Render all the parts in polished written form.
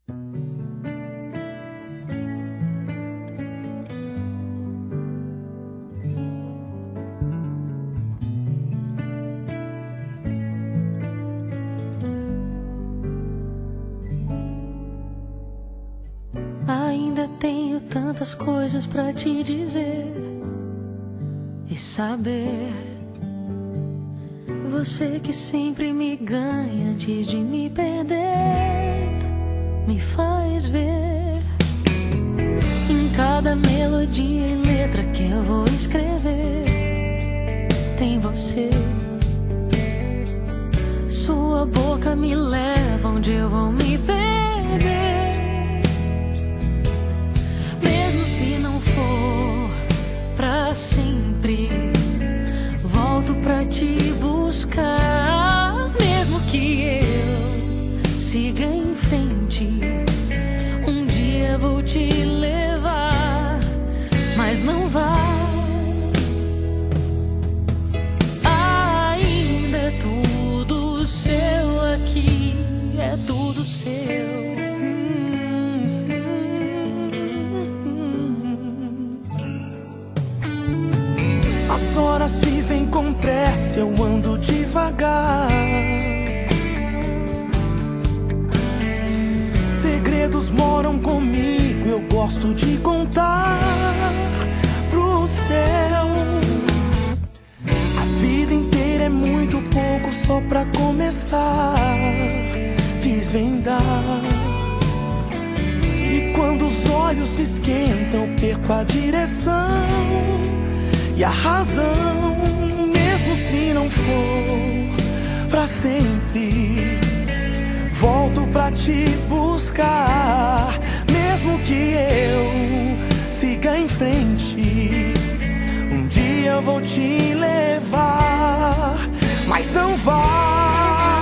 Ainda tenho tantas coisas pra te dizer e saber. Você que sempre me ganha antes de me perder, me faz ver em cada melodia e letra que eu vou escrever. Tem você. Sua boca me leva onde eu vou me perder. Mesmo se não for pra sempre, volto pra te buscar. Mesmo que eu siga em frente, um dia vou te levar, mas não vai. Ainda é tudo seu aqui, é tudo seu. As horas vivem com pressa, eu ando devagar. Segredos moram comigo, eu gosto de contar pro céu. A vida inteira é muito pouco só pra começar, desvendar. E quando os olhos se esquentam, eu perco a direção e a razão. Mesmo se não for pra sempre, volto pra te buscar. Mesmo que eu siga em frente, um dia eu vou te levar, mas não vá.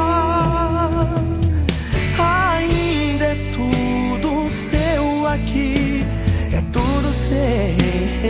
Ainda é tudo seu aqui, é tudo seu.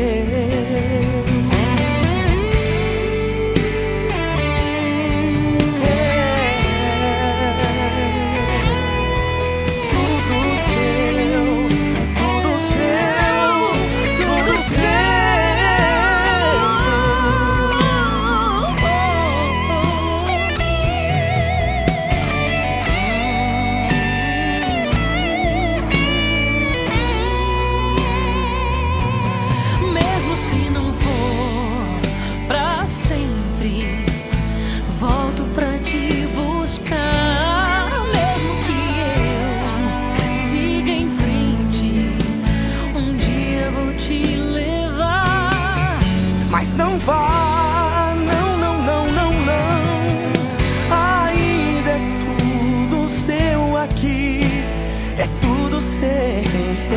Não vá, não, não, não, não, não. Ainda é tudo seu aqui, é tudo seu.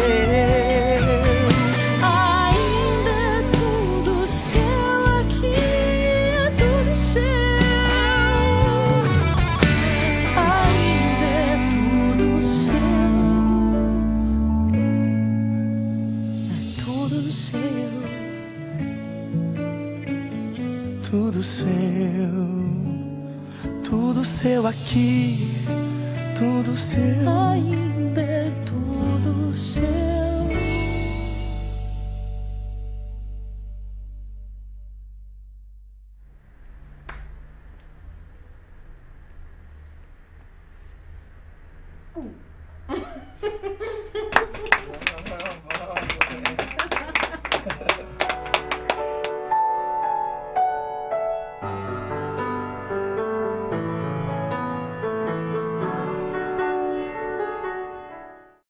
Ainda é tudo seu aqui, é tudo seu. Ainda é tudo seu, é tudo seu. Tudo seu aqui, tudo seu. Ainda é tudo seu.